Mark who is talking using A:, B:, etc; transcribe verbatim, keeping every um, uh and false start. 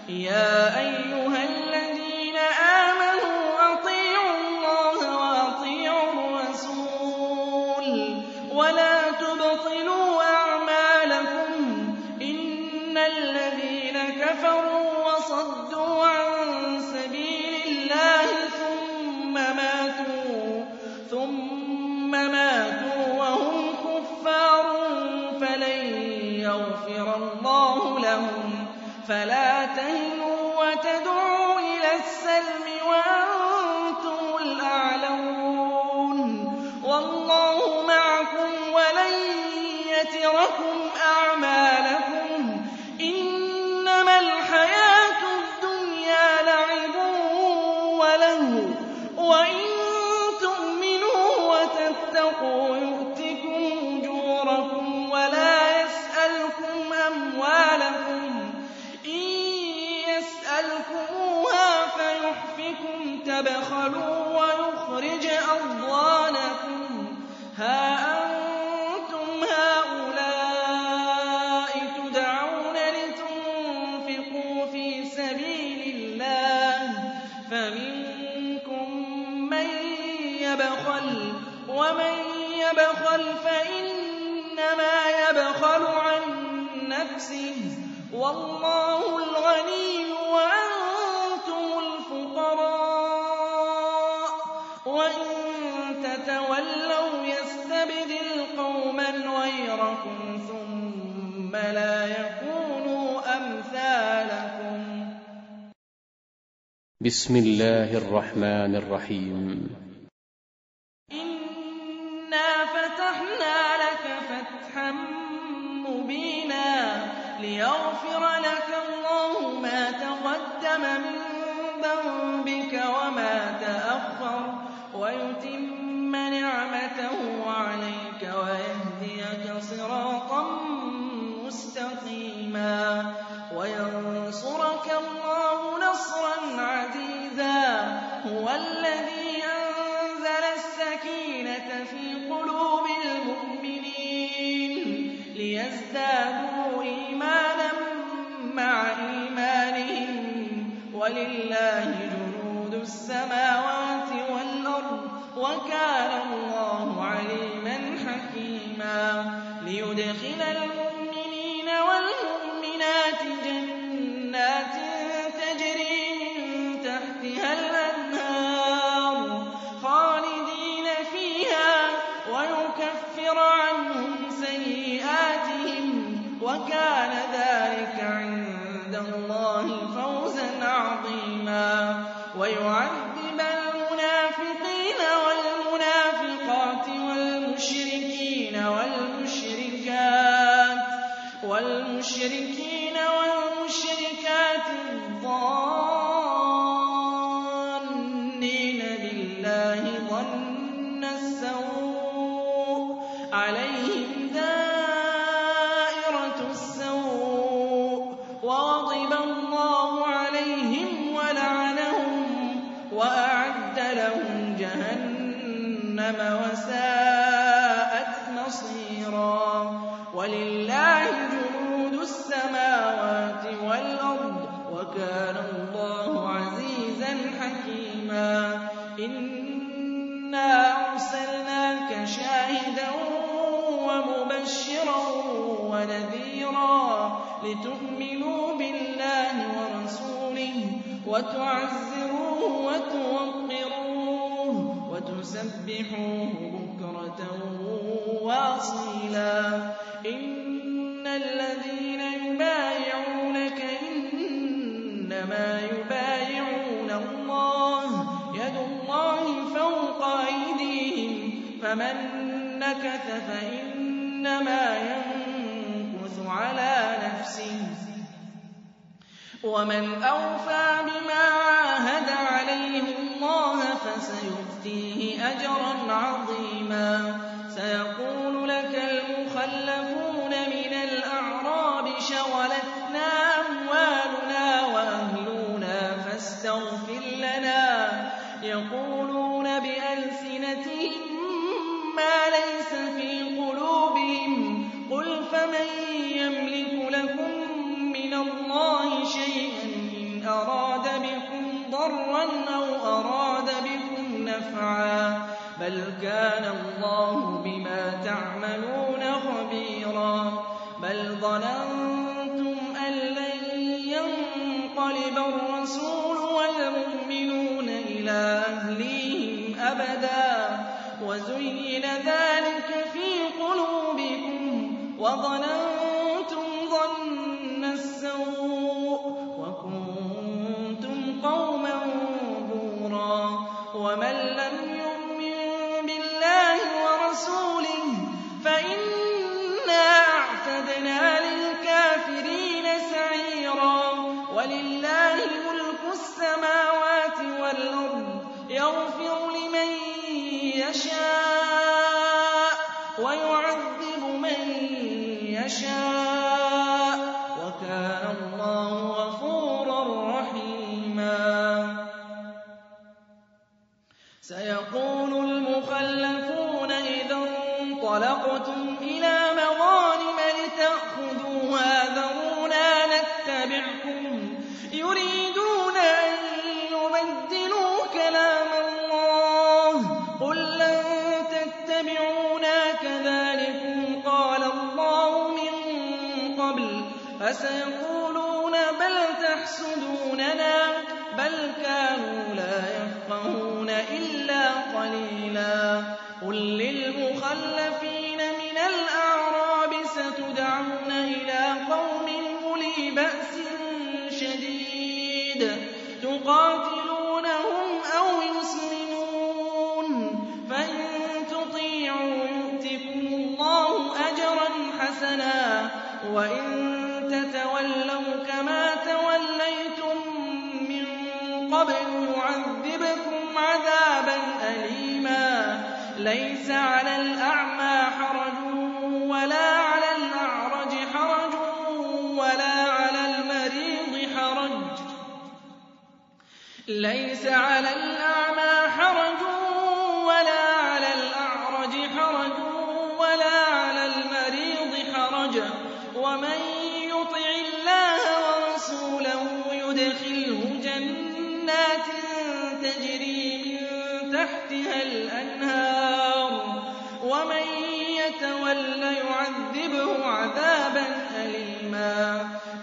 A: يَا أَيُّهَا الَّذِينَ آمَنُوا أَطِيعُوا اللَّهَ وَأَطِيعُوا الرَّسُولَ وَلَا تُبْطِلُوا أَعْمَالَكُمْ ۚ إِنَّ الَّذِينَ كَفَرُوا وَصَدُّوا عَن سَبِيلِ اللَّهِ ثُمَّ مَاتُوا وَهُمْ كُفَّارٌ فَلَن يَغْفِرَ اللَّهُ لَهُمْ فَلَا تَهِنُوا وَتَدْعُوا إِلَى السَّلْمِ وَأَنتُمُ الْأَعْلَوْنَ وَاللَّهُ مَعَكُمْ وَلَن يَتِرَكُمْ أَعْمَالَكُمْ إِنَّمَا الْحَيَاةُ الدُّنْيَا لَعِبٌ وَلَهْوٌ وَإِن تُؤْمِنُوا وَتَتَّقُوا يُؤْتِكُمْ أُجُورَكُمْ وَلَا يَسْأَلْكُمْ أَمْوَالَكُمْ إِن يَسْأَلْكُمُوهَا فَيُحْفِكُمْ تَبْخَلُوا وَيُخْرِجْ أَضْغَانَكُمْ هَا أَنتُمْ هَٰؤُلَاءِ تُدْعَوْنَ لِتُنفِقُوا فِي سَبِيلِ اللَّهِ فَمِنكُم مَّن يَبْخَلُ ۖ وَمَن يَبْخَلْ فَإِنَّمَا يَبْخَلُ عَن نَّفْسِهِ ۚ وَاللَّهُ الْغَنِيُّ وَأَنتُمُ الْفُقَرَاءُ ۚ وَإِن تَتَوَلَّوْا يَسْتَبْدِلْ قَوْمًا غَيْرَكُمْ ثُمَّ لَا يَكُونُوا أَمْثَالَكُم.
B: بسم الله الرحمن الرحيم.
A: إِنَّا فَتَحْنَا لَكَ فَتْحًا مُّبِينًا لِّيَغْفِرَ لَكَ اللَّهُ مَا تَقَدَّمَ مِن ذَنبِكَ وَمَا تَأَخَّرَ وَيُتِمَّ نِعْمَتَهُ عَلَيْكَ وَيَهْدِيَكَ صِرَاطًا مُّسْتَقِيمًا وَيَنصُرَكَ اللَّهُ نَصْرًا عَزِيزًا. هُوَ الَّذِي أَنزَلَ السَّكِينَةَ فِي قُلُوبِ الْمُؤْمِنِينَ لِيَزْدَادُوا إِيمَانًا مَّعَ إِيمَانِهِمْ ۗ وَلِلَّهِ جُنُودُ السَّمَاوَاتِ وَالْأَرْضِ ۚ وَكَانَ اللَّهُ عَلِيمًا حَكِيمًا. لِيُدْخِلَ الْمُؤْمِنِينَ وَالْمُؤْمِنَاتِ جَنَّاتٍ تَجْرِي مِن تَحْتِهَا الْأَنْهَارُ خَالِدِينَ فِيهَا وَيُكَفِّرَ عَنْهُمْ سَيِّئَاتِهِمْ ۚ وَكَانَ ذَٰلِكَ عِندَ اللَّهِ فَوْزًا عَظِيمًا. وَيُعَذِّبَ الْمُنَافِقِينَ وَالْمُنَافِقَاتِ وَالْمُشْرِكِينَ وَالْمُشْرِكَاتِ الظَّانِّينَ بِاللَّهِ ظَنَّ السَّوْءِ ۚ عَلَيْهِمْ دَائِرَةُ السَّوْءِ ۖ وَغَضِبَ اللَّهُ عَلَيْهِمْ وَلَعَنَهُمْ وَأَعَدَّ لَهُمْ جَهَنَّمَ وَسَاءَتْ مَصِيرًا. وَلِلَّهِ جُنُودُ السَّمَاوَاتِ وَالْأَرْضِ ۚ وَكَانَ اللَّهُ عَزِيزًا حَكِيمًا. إِنَّا أَرْسَلْنَاكَ شَاهِدًا وَمُبَشِّرًا وَنَذِيرًا لِّتُؤْمِنُوا بِاللَّهِ وَرَسُولِهِ وَتُعَزِّرُوهُ وَتُوَقِّرُوهُ وَتُسَبِّحُوهُ بُكْرَةً وَأَصِيلًا. إِنَّ الَّذِينَ يُبَايِعُونَكَ إِنَّمَا يُبَايِعُونَ اللَّهَ ۚ يَدُ اللَّهِ فَوْقَ أَيْدِيهِمْ ۚ فَمَن نَّكَثَ فَإِنَّمَا يَنكُثُ عَلَىٰ نَفْسِهِ ۖ وَمَنْ أَوْفَىٰ بِمَا عَاهَدَ عَلَيْهِ اللَّهَ فَسَيُؤْتِيهِ أَجْرًا عَظِيمًا. سَيَقُولُ لَكَ الْمُخَلَّفُونَ مِنَ الْأَعْرَابِ شَغَلَتْنَا أَمْوَالُنَا وَأَهْلُونَا فَاسْتَغْفِرْ لَنَا ۚ يَقُولُونَ بِأَلْسِنَتِهِم مَّا لَيْسَ فِي قُلُوبِهِمْ ۚ قُلْ فَمَن يَمْلِكُ لَكُم مِّنَ اللَّهِ شَيْئًا ضَرًّا أَوْ أَرَادَ بِكُمْ نَفْعًا ۚ بَلْ كَانَ اللَّهُ بِمَا تَعْمَلُونَ خَبِيرًا. بَلْ ظَنَنتُمْ أَن لَّن يَنقَلِبَ الرَّسُولُ وَالْمُؤْمِنُونَ إِلَىٰ أَهْلِيهِمْ أَبَدًا وَزُيِّنَ ذَٰلِكَ فِي قُلُوبِكُمْ وَظَنَنتُمْ ظَنَّ السَّوْءِ وَكُنتُمْ قَوْمًا بُورًا. وَمَن لَّمْ يُؤْمِن بِاللَّهِ وَرَسُولِهِ فَإِنَّا أَعْتَدْنَا لِلْكَافِرِينَ سَعِيرًا. وَلِلَّهِ مُلْكُ السَّمَاوَاتِ وَالْأَرْضِ ۚ يَغْفِرُ لِمَن يَشَاءُ وَيُعَذِّبُ مَن يَشَاءُ ۚ وَكَانَ اللَّهُ غَفُورًا رَّحِيمًا. سَيَقُولُ الْمُخَلَّفُونَ إِذَا انطَلَقْتُمْ إِلَىٰ مَغَانِمَ لِتَأْخُذُوهَا ذَرُونَا نَتَّبِعْكُمْ ۖ يُرِيدُونَ أَن يُبَدِّلُوا كَلَامَ اللَّهِ ۚ قُل لَّن تَتَّبِعُونَا كَذَٰلِكُمْ قَالَ اللَّهُ مِن قَبْلُ ۖ فَسَيَقُولُونَ بَلْ تَحْسُدُونَنَا ۚ بَلْ كَانُوا لَا يَفْقَهُونَ إِلَّا قَلِيلًا. قُل لِّلْمُخَلَّفِينَ مِنَ الْأَعْرَابِ سَتُدْعَوْنَ إِلَىٰ قَوْمٍ أُولِي بَأْسٍ شَدِيدٍ تُقَاتِلُونَهُمْ أَوْ يُسْلِمُونَ ۖ فَإِن تُطِيعُوا يُؤْتِكُمُ اللَّهُ أَجْرًا حَسَنًا ۖ وَإِن تَتَوَلَّوْا كَمَا تَوَلَّيْتُم مِّن قَبْلُ يُعَذِّبْكُمْ عَذَابًا أَلِيمًا. لَيْسَ عَلَى الْأَعْمَىٰ حَرَجٌ وَلَا عَلَى الْأَعْرَجِ حَرَجٌ وَلَا عَلَى الْمَرِيضِ حَرَجٌ لَيْسَ عَلَى الْأَعْمَىٰ حَرَجٌ وَلَا عَلَى الْأَعْرَجِ حَرَجٌ وَلَا عَلَى الْمَرِيضِ حَرَجٌ ۗ وَمَن يُطِعِ اللَّهَ وَرَسُولَهُ يُدْخِلْهُ جَنَّاتٍ تَجْرِي مِن تَحْتِهَا الْأَنْهَارُ ۖ وَمَن يَتَوَلَّ يُعَذِّبْهُ عَذَابًا أَلِيمًا.